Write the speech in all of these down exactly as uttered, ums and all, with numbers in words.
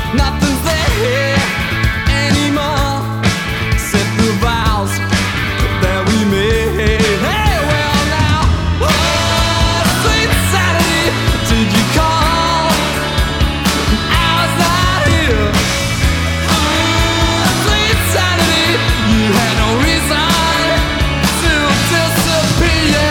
Nothing's there anymore except the vows that we made. Hey, well now, oh, sweet Saturday, did you call? I was not here. Oh, sweet Saturday, you had no reason to disappear.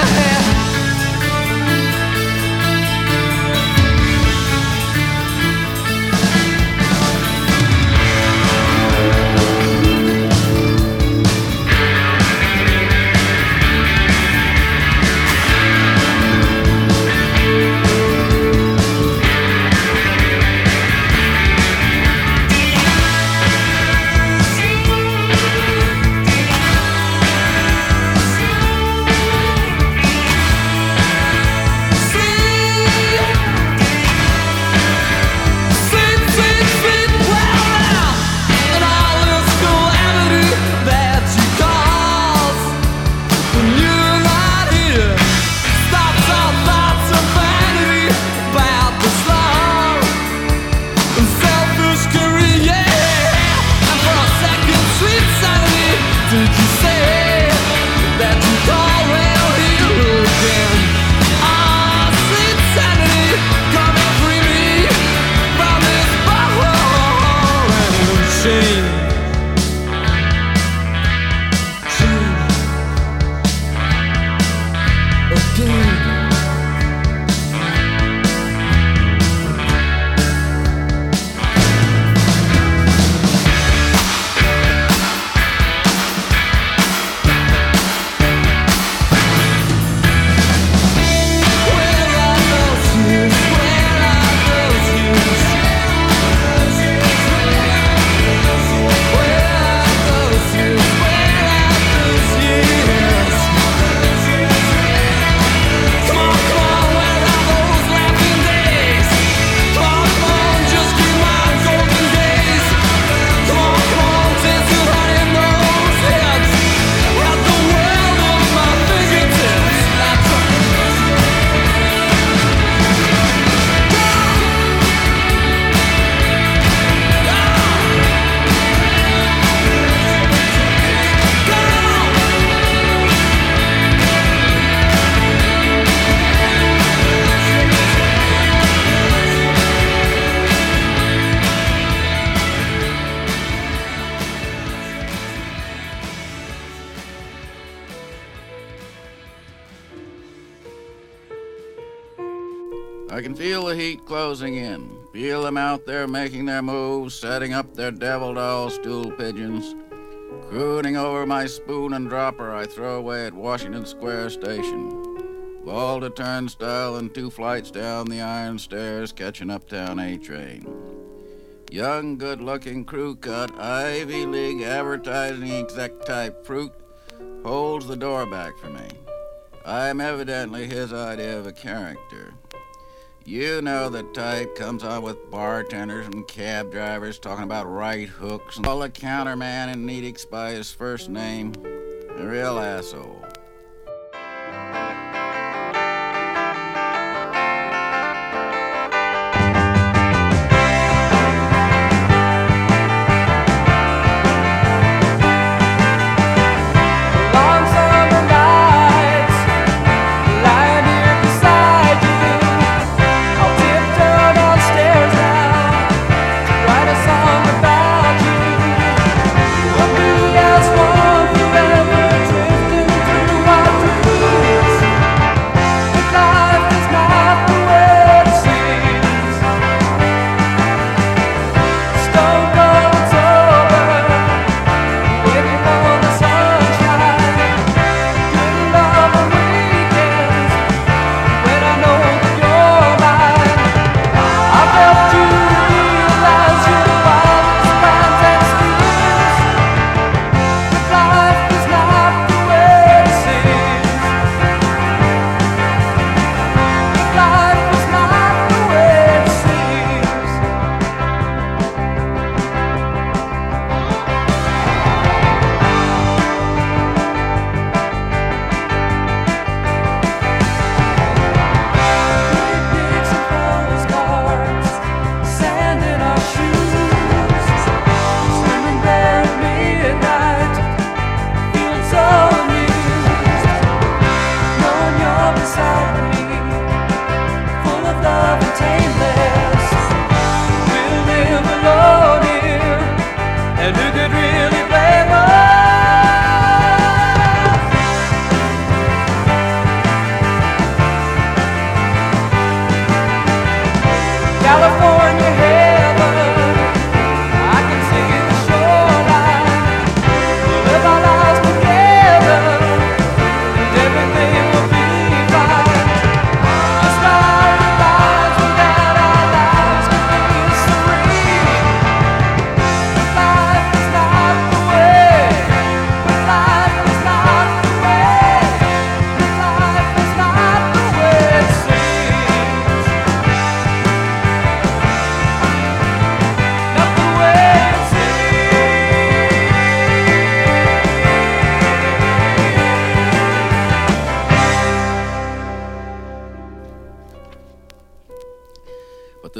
I can feel the heat closing in. Feel them out there making their moves, setting up their devil doll stool pigeons. Crooning over my spoon and dropper I throw away at Washington Square Station. Vault turnstile and two flights down the iron stairs, catching Uptown A train. Young, good-looking crew cut, Ivy League advertising exec type fruit holds the door back for me. I'm evidently his idea of a character. You know the type, comes on with bartenders and cab drivers talking about right hooks and call the counterman in Nedick's by his first name. A real asshole. One forever drifting through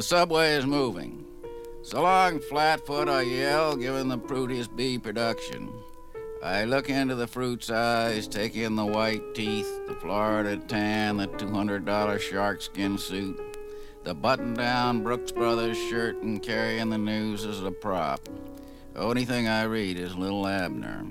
subway is moving. So long, Flatfoot, I yell, giving the Proteus B production. I look into the fruit's eyes, take in the white teeth, the Florida tan, the two hundred dollar sharkskin suit, the button-down Brooks Brothers shirt, and carrying the news as a prop. The only thing I read is Little Abner.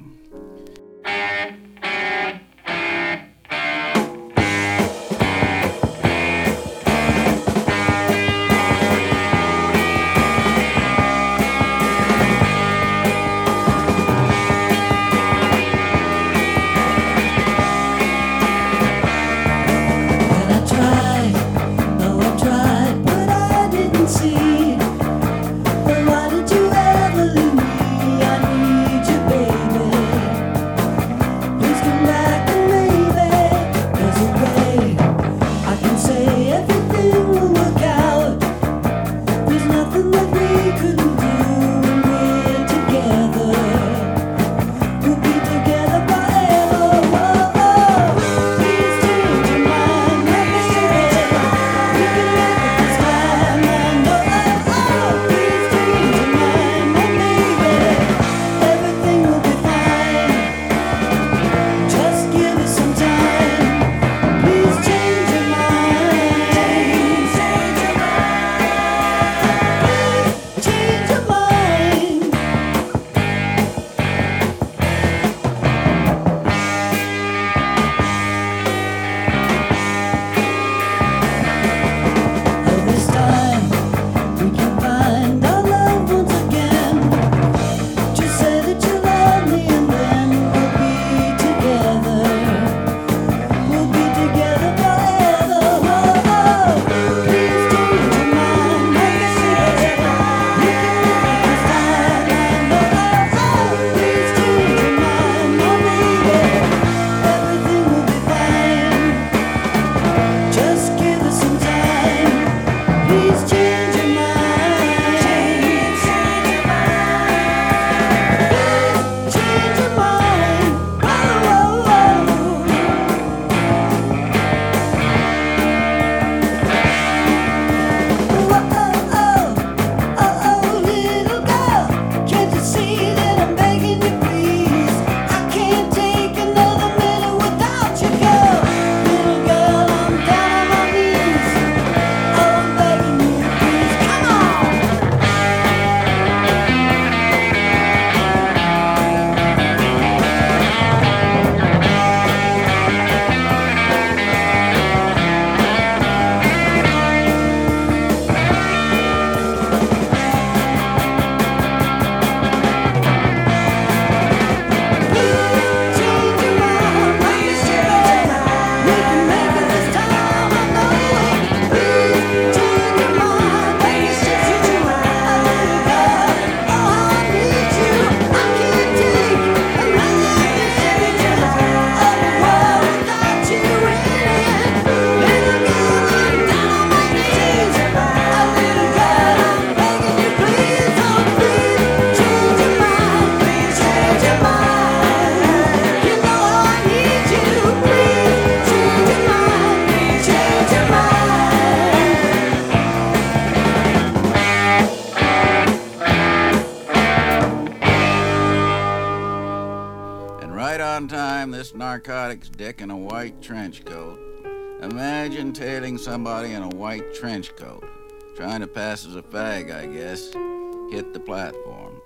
This narcotics dick in a white trench coat. Imagine tailing somebody in a white trench coat, trying to pass as a fag, I guess, hit the platform.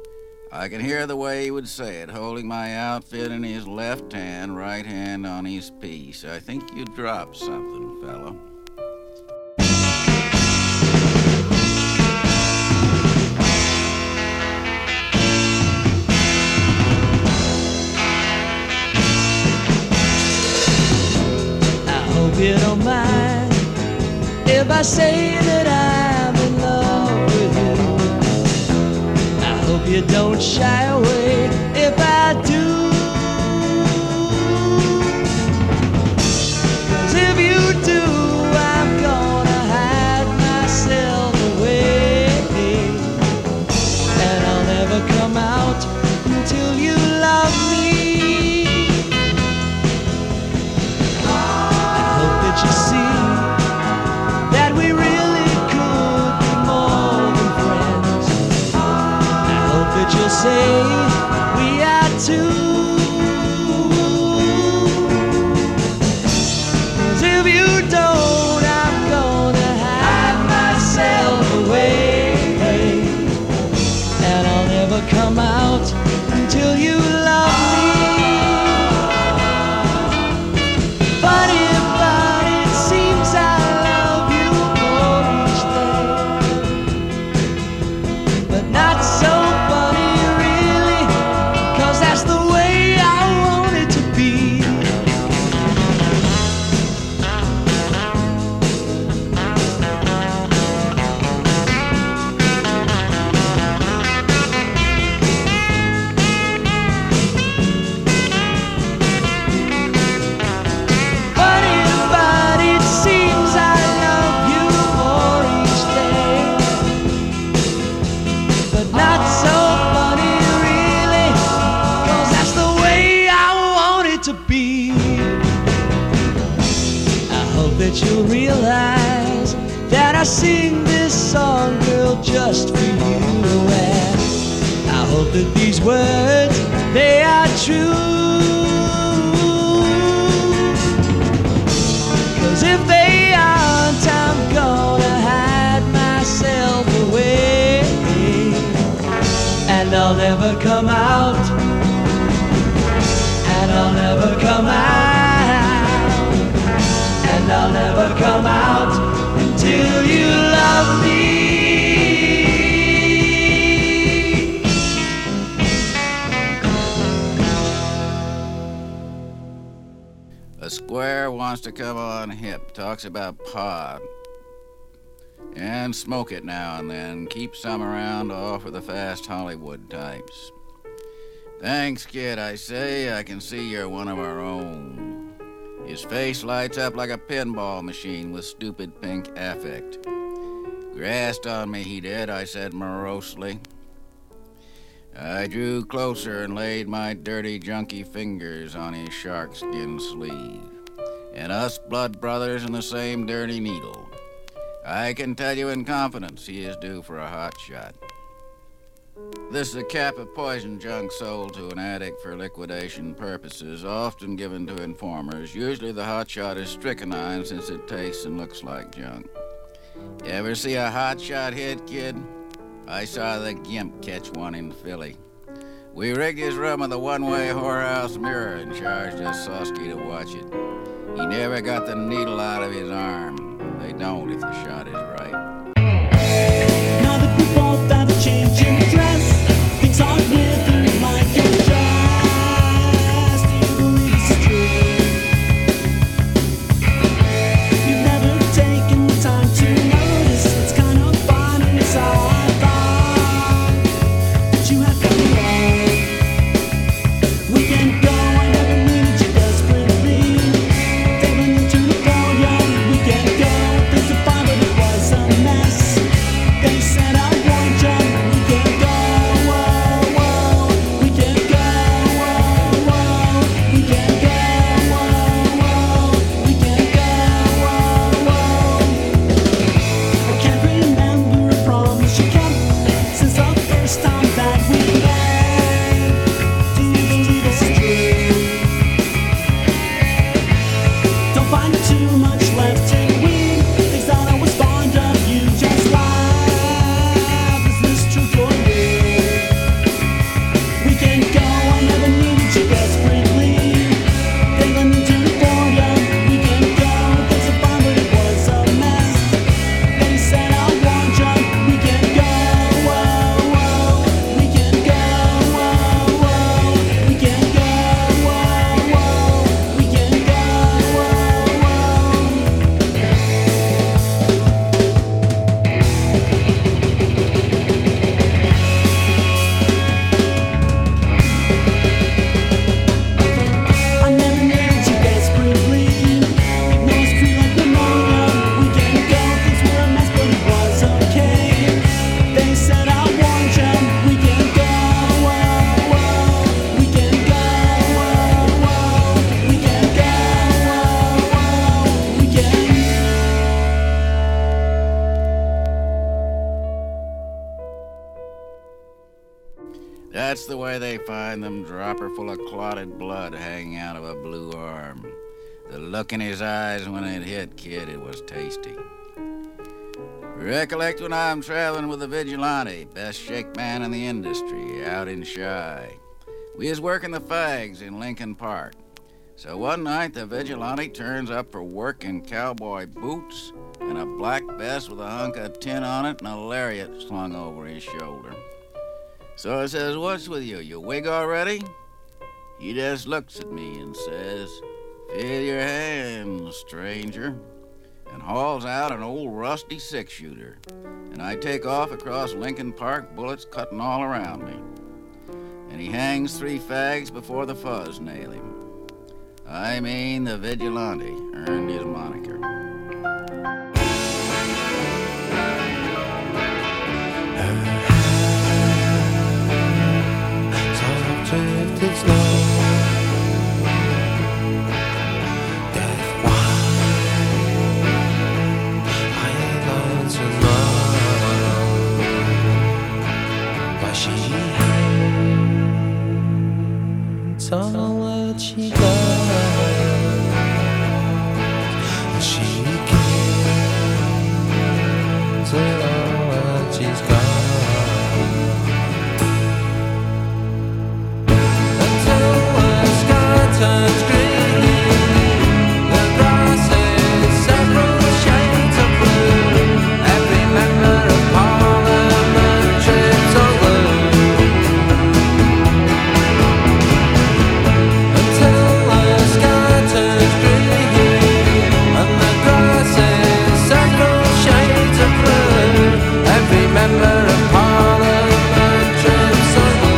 I can hear the way he would say it, holding my outfit in his left hand, right hand on his piece. I think you dropped something, fellow. You don't mind if I say that I'm in love with you. I hope you don't shy away if I do. 'Cause if you do, I'm gonna hide myself away, and I'll never come out until you love me. You see that we really could that you'll say we are two. 'Cause if you don't, I'm gonna hide myself away, and I'll never come out until you love me. Funny, but it seems I love you more each day, but not so funny really, 'cause that's the way I want it to be. Funny, but it seems I love you more each day, but not so funny really, 'cause that's the way I want it to be. I hope that you'll realize that I sing this song, girl, just for you. And I hope that these words, they are true. 'Cause if they aren't, I'm gonna hide myself away, and I'll never come out, and I'll never come out, and I'll never come out until you love me. A square wants to come on hip, talks about pot, and smoke it now and then, keep some around to offer the fast Hollywood types. Thanks, kid, I say, I can see you're one of our own. His face lights up like a pinball machine with stupid pink affect. Grassed on me, he did, I said morosely. I drew closer and laid my dirty, junky fingers on his sharkskin sleeve. And us blood brothers in the same dirty needle. I can tell you in confidence he is due for a hot shot. This is a cap of poison junk sold to an addict for liquidation purposes, often given to informers. Usually the hot shot is strychnine since it tastes and looks like junk. You ever see a hot shot hit, kid? I saw the Gimp catch one in Philly. We rigged his room with a one-way whorehouse mirror and charged us Sosky to watch it. He never got the needle out of his arm. They don't if the shot is right. Now that we both have a change in dress, things aren't withering like your dress. Do you believe this is true? You've never taken the time to notice. It's kind of funny, so I thought that you had come along. We can go, I never needed you desperately. Taking you to the phone, yeah, we can go. Things are fine, but it was That's the way they find them, dropper full of clotted blood hanging out of a blue arm. The look in his eyes when it hit, kid, it was tasty. Recollect when I'm traveling with a vigilante, best shake man in the industry, out in Chi. We was working the fags in Lincoln Park. So one night the vigilante turns up for work in cowboy boots and a black vest with a hunk of tin on it and a lariat slung over his shoulder. So I says, "What's with you? You wig already?" He just looks at me and says, "Feel your hands, stranger," and hauls out an old rusty six-shooter. And I take off across Lincoln Park, bullets cutting all around me. And he hangs three fags before the fuzz nail him. I mean, the vigilante earned his moniker. Drifted slow, death wild. I want to know why she hates all what she loves, and she cares with all what she's got. Turns green, the grass is several shades of blue. Every member of Parliament trips on glue. Until the sky turns green, and the grass is several shades of blue. Every member of Parliament trips on glue.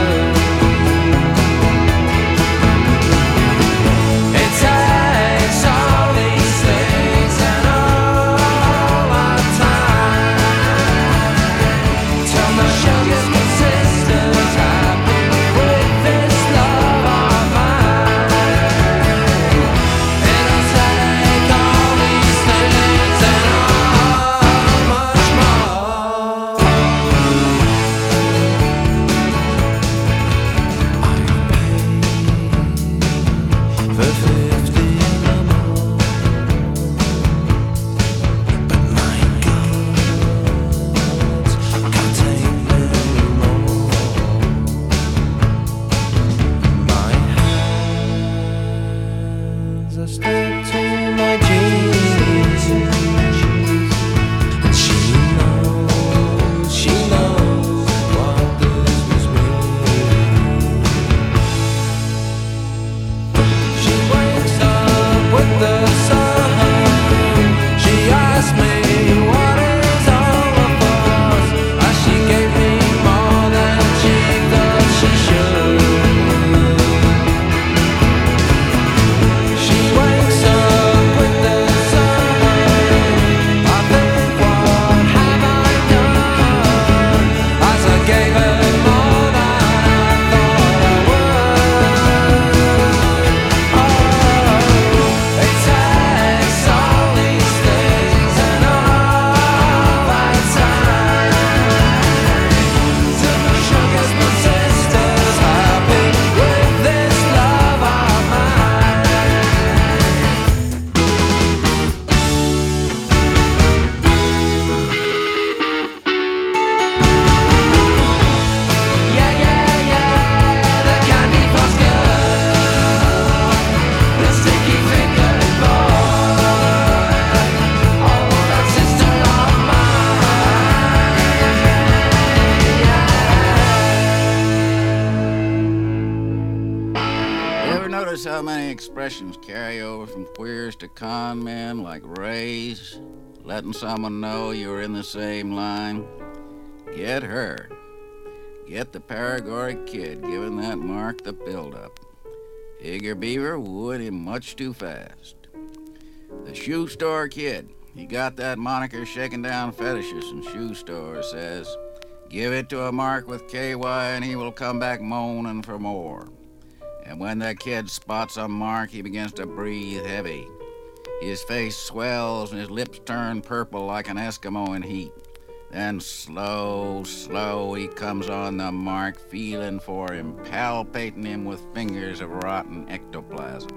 How many expressions carry over from queers to con men, like raise, letting someone know you're in the same line? Get her. Get the paregoric kid giving that mark the build-up. Higger Beaver would him much too fast. The shoe store kid, he got that moniker shaking down fetishes in shoe stores, says, give it to a mark with K Y and he will come back moaning for more. And when that kid spots a mark, he begins to breathe heavy. His face swells and his lips turn purple like an Eskimo in heat. Then slow, slow he comes on the mark, feeling for him, palpating him with fingers of rotten ectoplasm.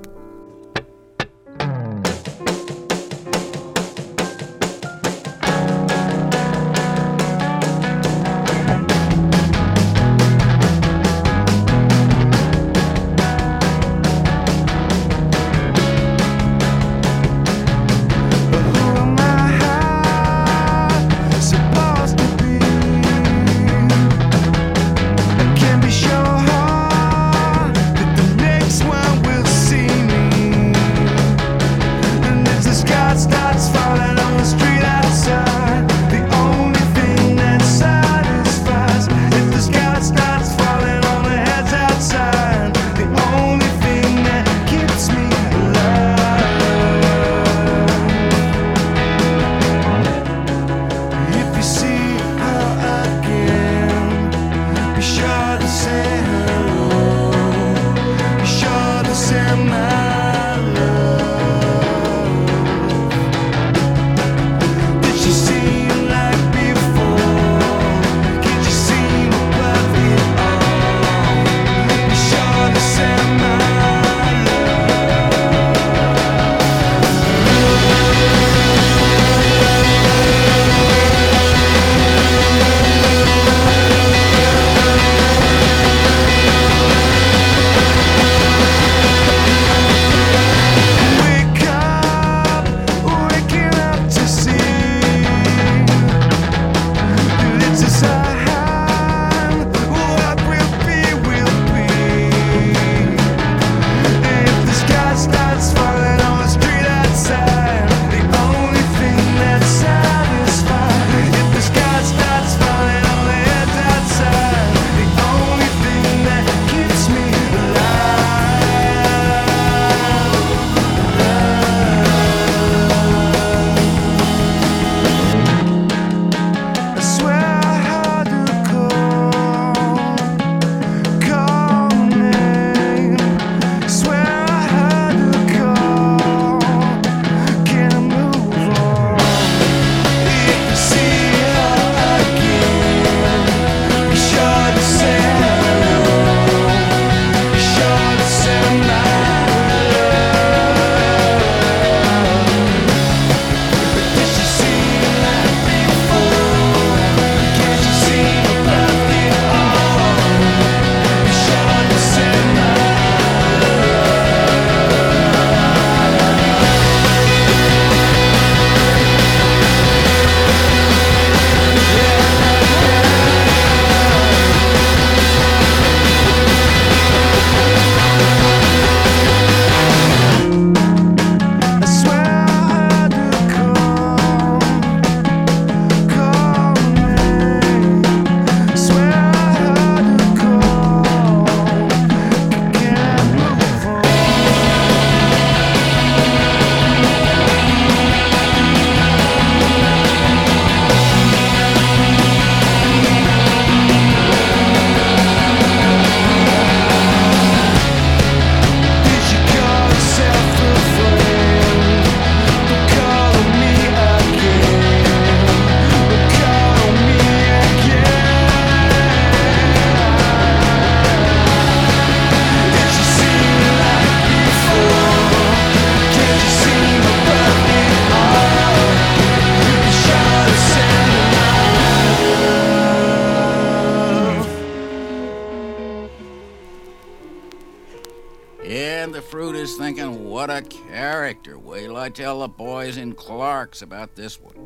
And the fruit is thinking, what a character. Wait till I tell the boys in Clark's about this one.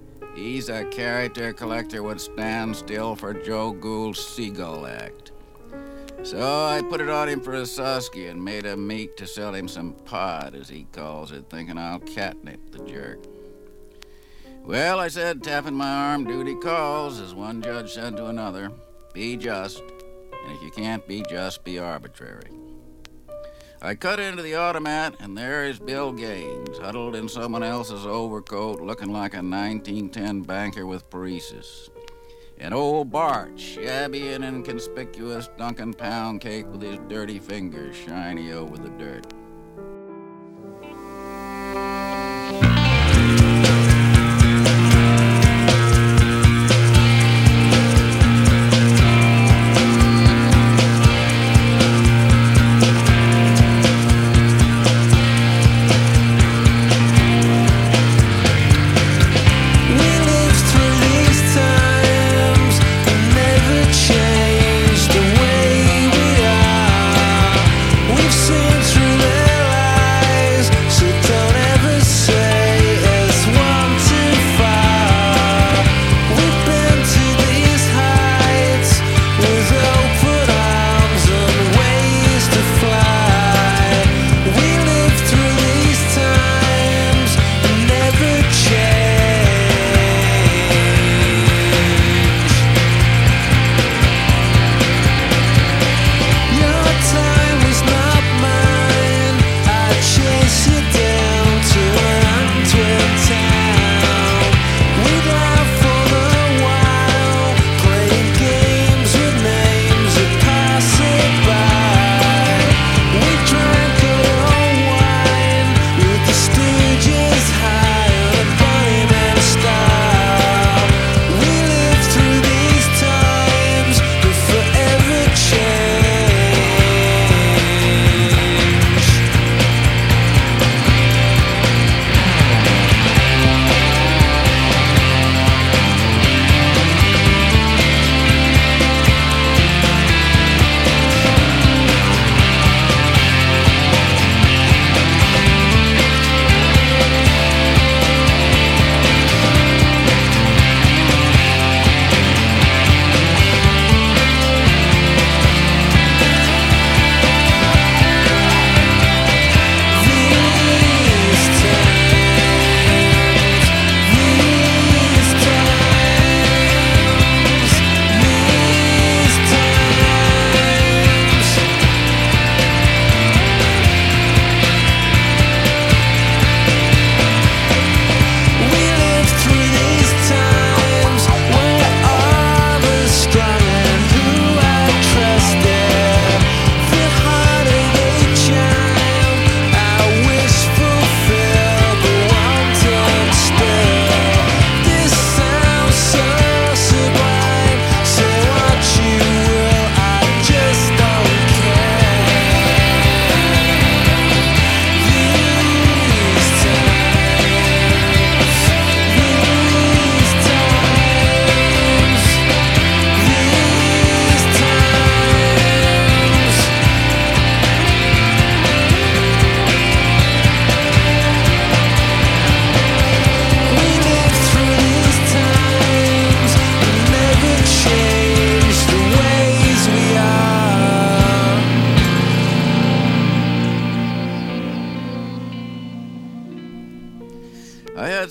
He's a character collector would stand still for Joe Gould's Seagull Act. So I put it on him for a susky and made him meet to sell him some pot, as he calls it, thinking I'll catnip the jerk. Well, I said, tapping my arm, duty calls, as one judge said to another. Be just, and if you can't be just, be arbitrary. I cut into the automat, and there is Bill Gaines, huddled in someone else's overcoat, looking like a nineteen ten banker with paresis. And old Bart, shabby and inconspicuous, dunking pound cake with his dirty fingers shiny over the dirt.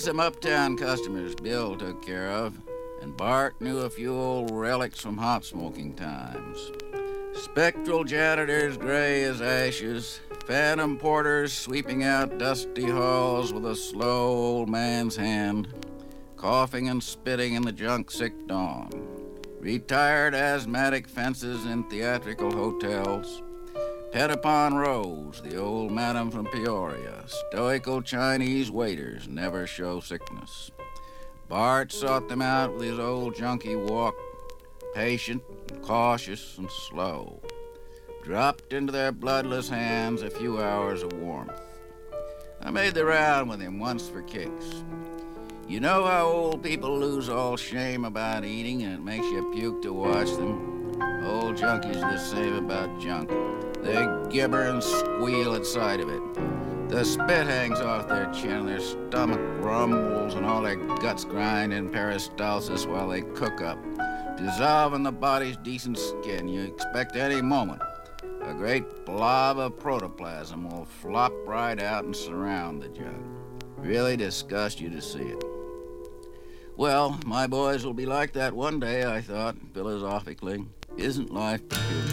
some uptown customers Bill took care of, and Bart knew a few old relics from hot smoking times. Spectral janitors gray as ashes, phantom porters sweeping out dusty halls with a slow old man's hand, coughing and spitting in the junk-sick dawn. Retired asthmatic fences in theatrical hotels. Petapon Rose, the old madam from Peoria. Stoical Chinese waiters never show sickness. Bart sought them out with his old junkie walk, patient, cautious, and slow. Dropped into their bloodless hands a few hours of warmth. I made the round with him once for kicks. You know how old people lose all shame about eating and it makes you puke to watch them? Old junkies are the same about junk. They gibber and squeal at sight of it. The spit hangs off their chin, their stomach rumbles, and all their guts grind in peristalsis while they cook up, dissolving the body's decent skin. You expect any moment a great blob of protoplasm will flop right out and surround the jug. Really disgust you to see it. Well, my boys will be like that one day, I thought, philosophically. Isn't life peculiar?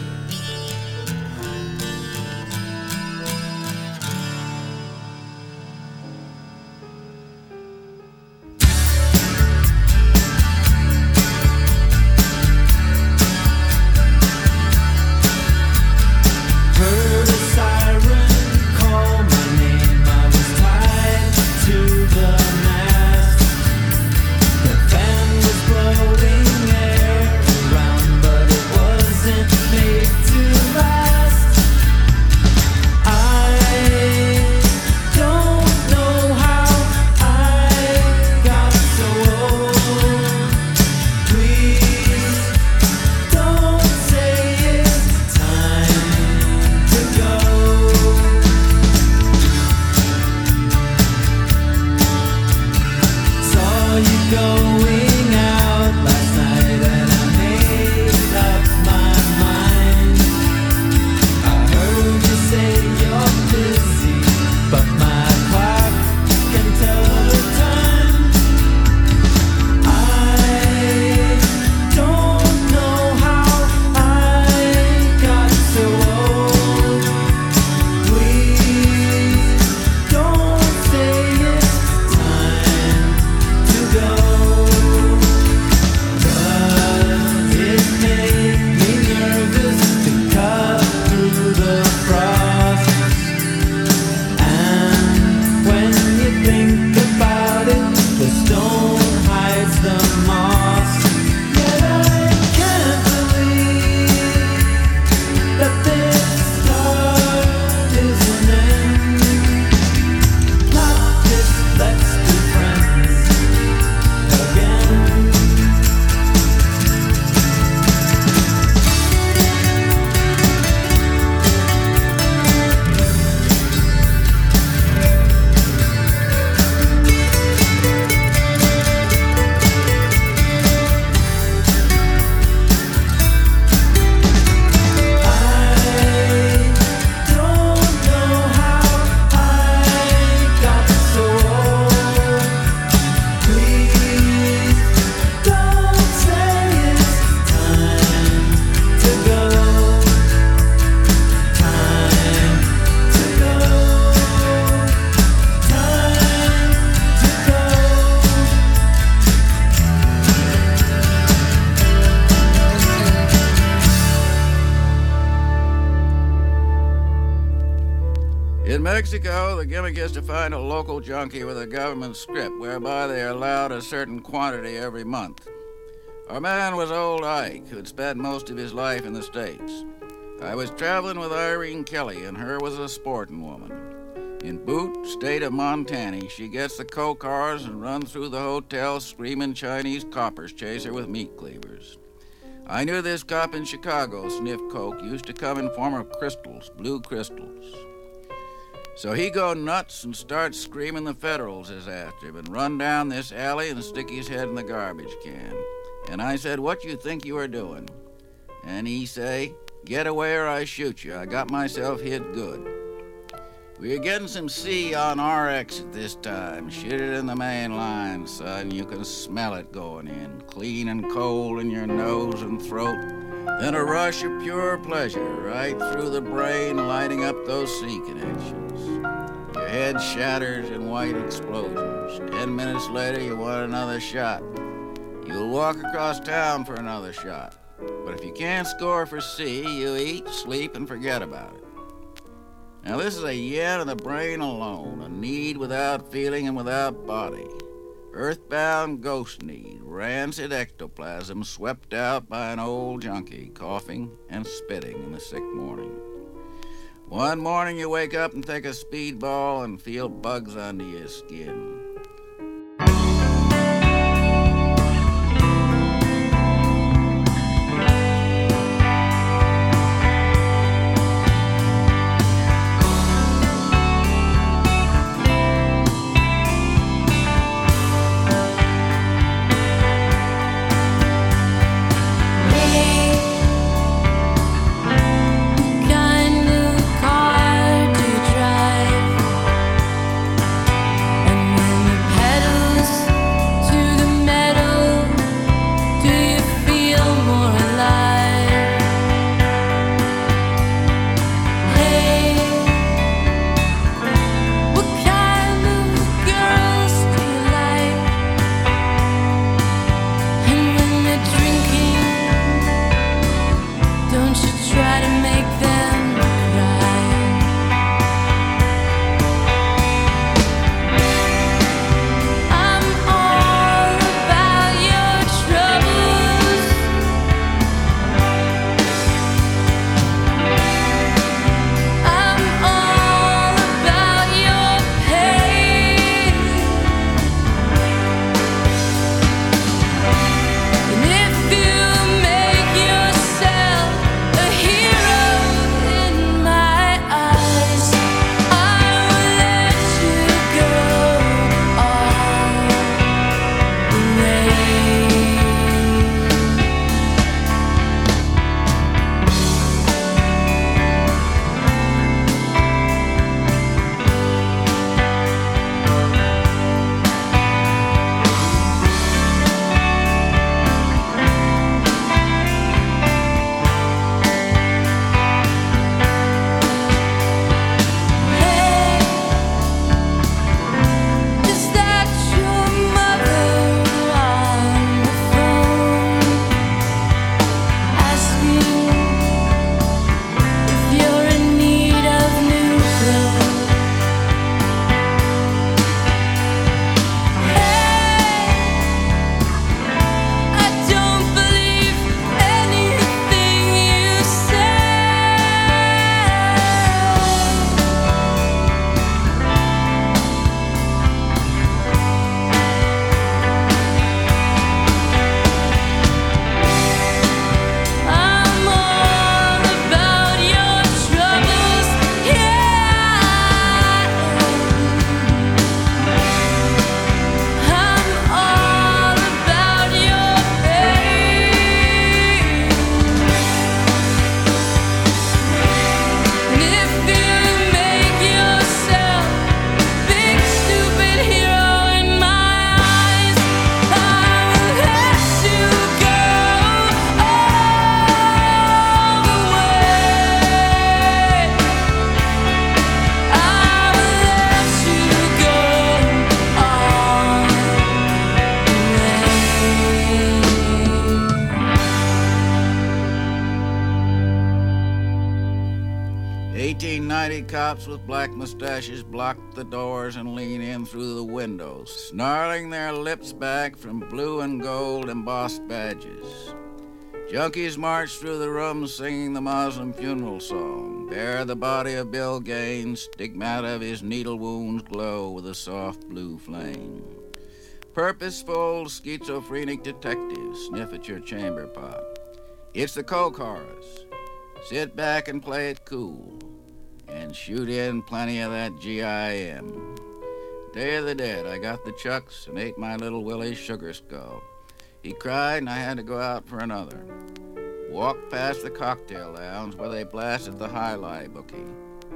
In Mexico, the gimmick is to find a local junkie with a government script whereby they are allowed a certain quantity every month. Our man was old Ike, who'd spent most of his life in the States. I was traveling with Irene Kelly, and her was a sporting woman. In Butte, state of Montana, she gets the coke cars and runs through the hotel screaming Chinese coppers chase her with meat cleavers. I knew this cop in Chicago sniffed coke, used to come in form of crystals, blue crystals. So he go nuts and starts screaming the Federals is after him and run down this alley and stick his head in the garbage can. And I said, "What you think you are doing?" And he say, "Get away or I shoot you. I got myself hit good." We're getting some C on our exit this time. Shoot it in the main line, son. You can smell it going in, clean and cold in your nose and throat. Then a rush of pure pleasure right through the brain, lighting up those C connections. Your head shatters in white explosions. Ten minutes later, you want another shot. You'll walk across town for another shot. But if you can't score for C, you eat, sleep, and forget about it. Now, this is a yen of the brain alone, a need without feeling and without body. Earthbound ghost need, rancid ectoplasm swept out by an old junkie, coughing and spitting in the sick morning. One morning you wake up and take a speedball and feel bugs under your skin. eighteen ninety cops with black mustaches block the doors and lean in through the windows, snarling their lips back from blue and gold embossed badges. Junkies march through the room singing the Muslim funeral song. Bear the body of Bill Gaines, stigmata of his needle wounds glow with a soft blue flame. Purposeful, schizophrenic detectives sniff at your chamber pot. It's the coke horrors. Sit back and play it cool, and shoot in plenty of that G I M. Day of the Dead, I got the chucks and ate my little Willie's sugar skull. He cried and I had to go out for another. Walked past the cocktail lounge where they blasted the High Lie bookie.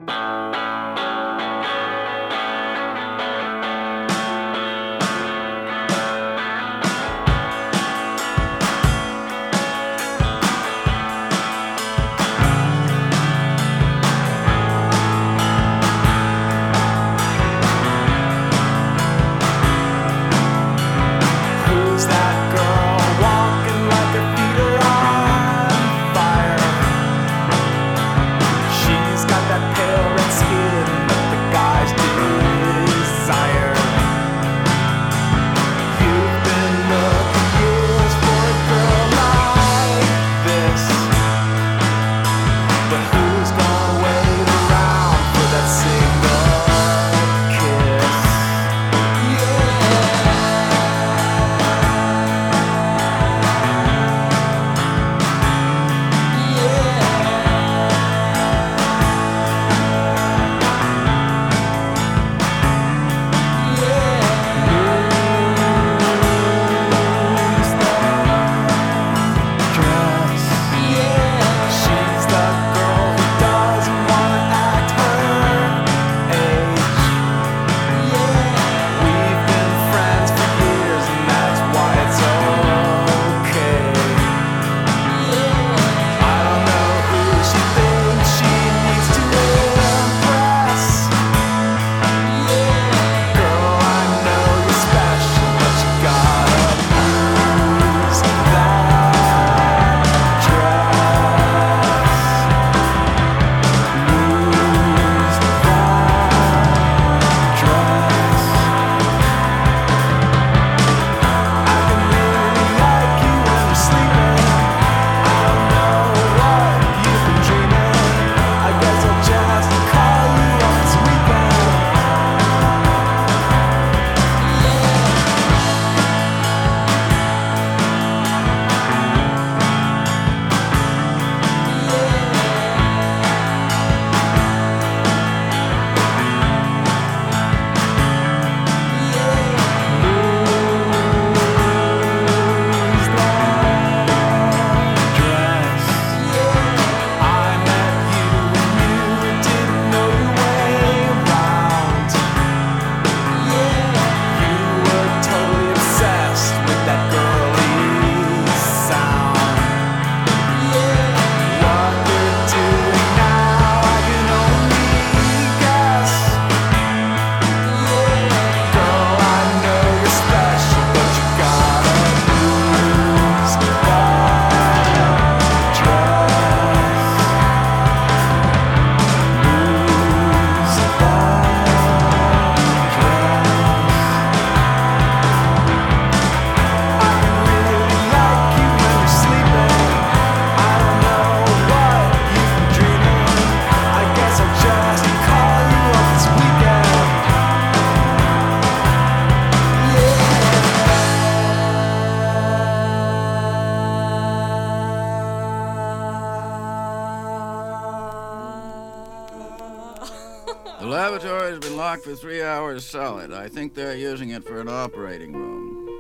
laboratory's been locked for three hours solid. I think they're using it for an operating room.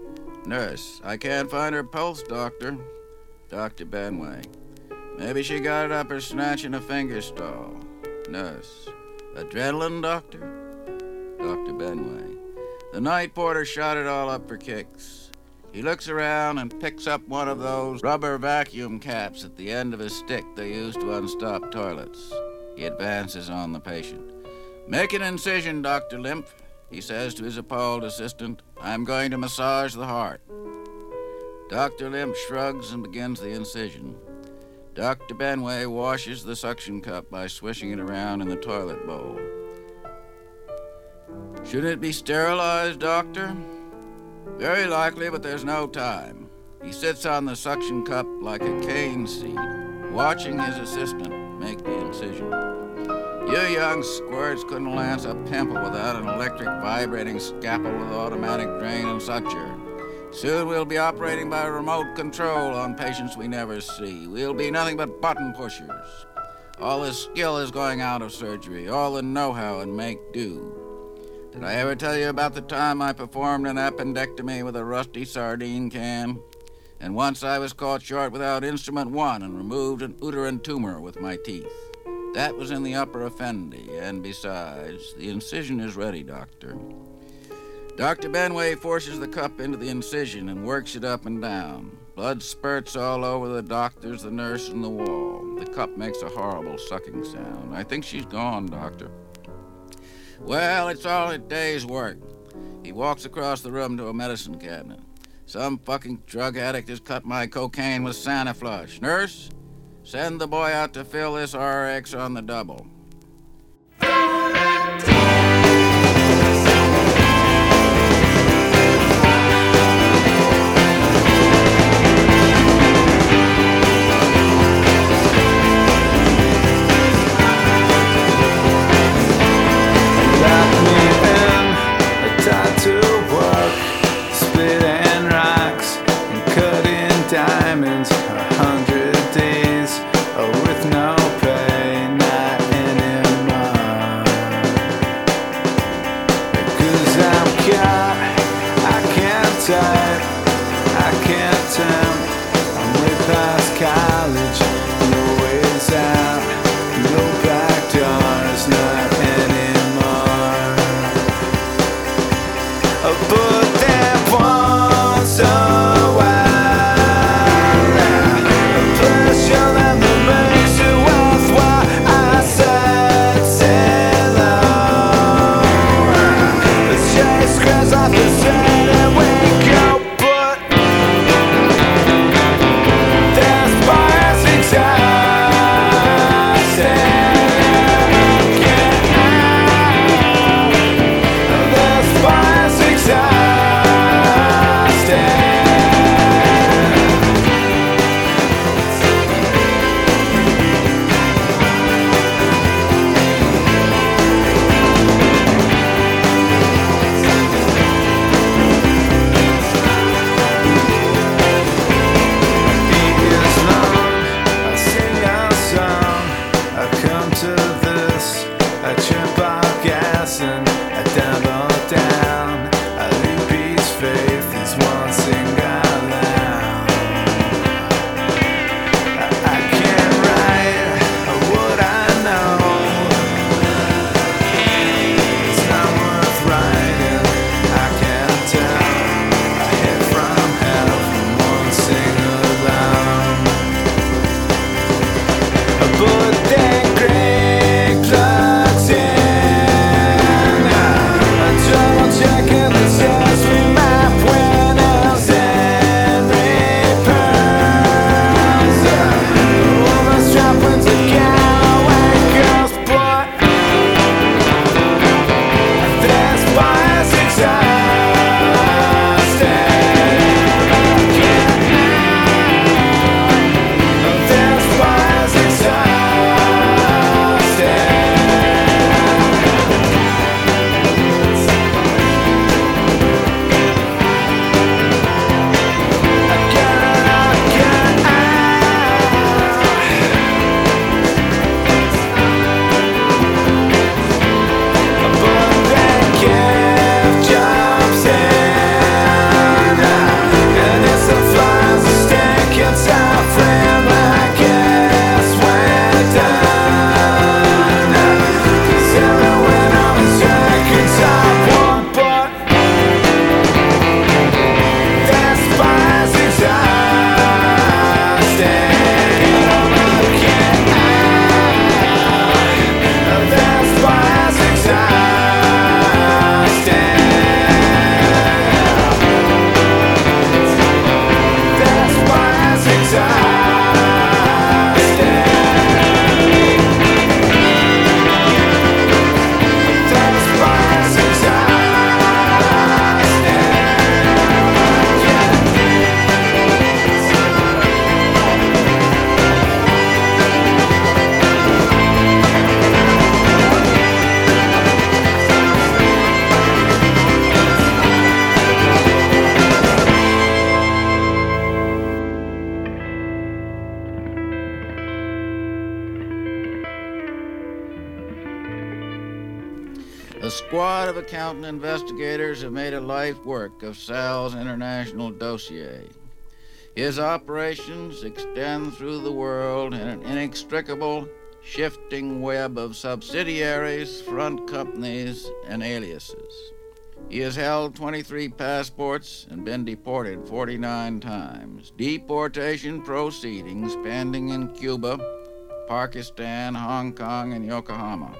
Nurse, I can't find her pulse, doctor. Doctor Benway. Maybe she got it up her snatch in a finger stall. Nurse. Adrenaline, doctor? Doctor Benway. The night porter shot it all up for kicks. He looks around and picks up one of those rubber vacuum caps at the end of a stick they use to unstop toilets. He advances on the patient. Make an incision, Doctor Limp, he says to his appalled assistant. I'm going to massage the heart. Doctor Limp shrugs and begins the incision. Doctor Benway washes the suction cup by swishing it around in the toilet bowl. Should it be sterilized, doctor? Very likely, but there's no time. He sits on the suction cup like a cane seed, watching his assistant make the incision. You young squirts couldn't lance a pimple without an electric vibrating scalpel with automatic drain and suture. Soon we'll be operating by remote control on patients we never see. We'll be nothing but button pushers. All the skill is going out of surgery, all the know-how and make-do. Did I ever tell you about the time I performed an appendectomy with a rusty sardine can? And once I was caught short without instrument one and removed an uterine tumor with my teeth. That was in the upper effendi, and besides, the incision is ready, Doctor. Doctor Benway forces the cup into the incision and works it up and down. Blood spurts all over the doctors, the nurse, and the wall. The cup makes a horrible sucking sound. I think she's gone, Doctor. Well, it's all a day's work. He walks across the room to a medicine cabinet. Some fucking drug addict has cut my cocaine with Saniflush. Nurse, send the boy out to fill this R X on the double. Diamonds, a hundred days, oh, with no pay, not anymore. Cause I'm caught, I can't type, I can't tempt, I'm way past college, no ways out, no back doors, not anymore. But there once a while, A squad of accountant investigators have made a life work of Sal's international dossier. His operations extend through the world in an inextricable shifting web of subsidiaries, front companies, and aliases. He has held twenty-three passports and been deported forty-nine times. Deportation proceedings pending in Cuba, Pakistan, Hong Kong, and Yokohama.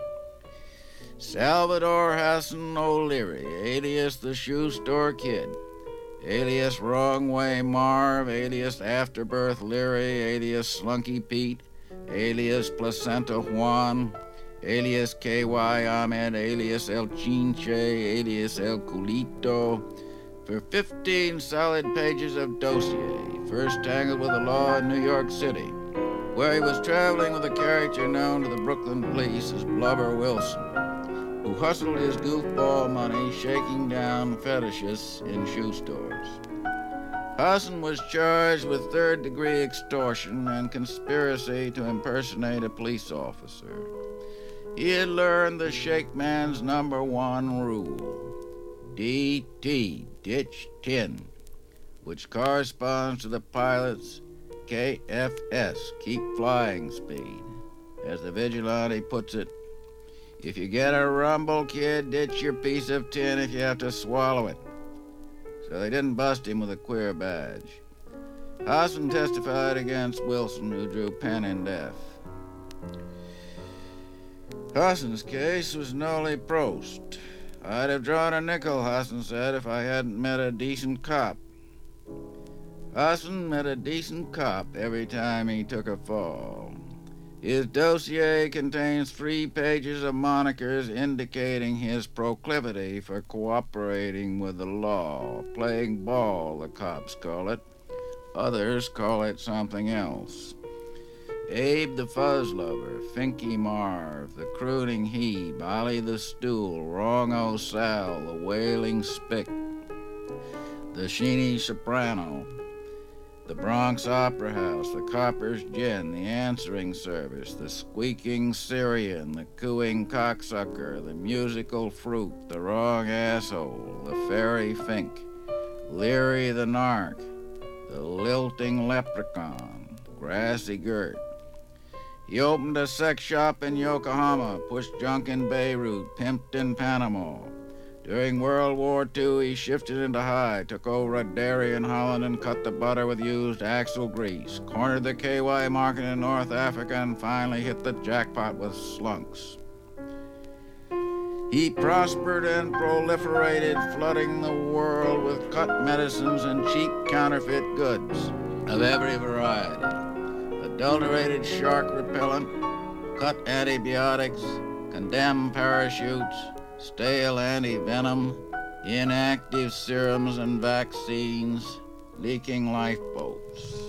Salvador Hassan O'Leary, alias the Shoe Store Kid, alias Wrong Way Marv, alias Afterbirth Leary, alias Slunky Pete, alias Placenta Juan, alias K Y Ahmed, alias El Chinche, alias El Culito, for fifteen solid pages of dossier, first tangled with the law in New York City, where he was traveling with a character known to the Brooklyn police as Blubber Wilson, who hustled his goofball money shaking down fetishists in shoe stores. Hassan was charged with third-degree extortion and conspiracy to impersonate a police officer. He had learned the shake man's number one rule, D T, ditch tin, which corresponds to the pilot's K F S, keep flying speed. As the vigilante puts it, if you get a rumble, kid, ditch your piece of tin if you have to swallow it. So they didn't bust him with a queer badge. Hassan testified against Wilson, who drew pen and deaf. Hassan's case was noli prost. I'd have drawn a nickel, Hassan said, if I hadn't met a decent cop. Hassan met a decent cop every time he took a fall. His dossier contains three pages of monikers indicating his proclivity for cooperating with the law, playing ball, the cops call it. Others call it something else. Abe the Fuzz Lover, Finky Marv, the Crooning Hebe, Ollie the Stool, Wrong-O Sal, the Wailing Spick, the Sheeny Soprano, the Bronx Opera House, the Copper's Gin, the Answering Service, the Squeaking Syrian, the Cooing Cocksucker, the Musical Fruit, the Wrong Asshole, the Fairy Fink, Leary the Narc, the Lilting Leprechaun, Grassy Gert. He opened a sex shop in Yokohama, pushed junk in Beirut, pimped in Panama. During World War Two, he shifted into high, took over a dairy in Holland and cut the butter with used axle grease, cornered the K Y market in North Africa, and finally hit the jackpot with slunks. He prospered and proliferated, flooding the world with cut medicines and cheap counterfeit goods of every variety. Adulterated shark repellent, cut antibiotics, condemned parachutes, stale anti-venom, inactive serums and vaccines, leaking lifeboats.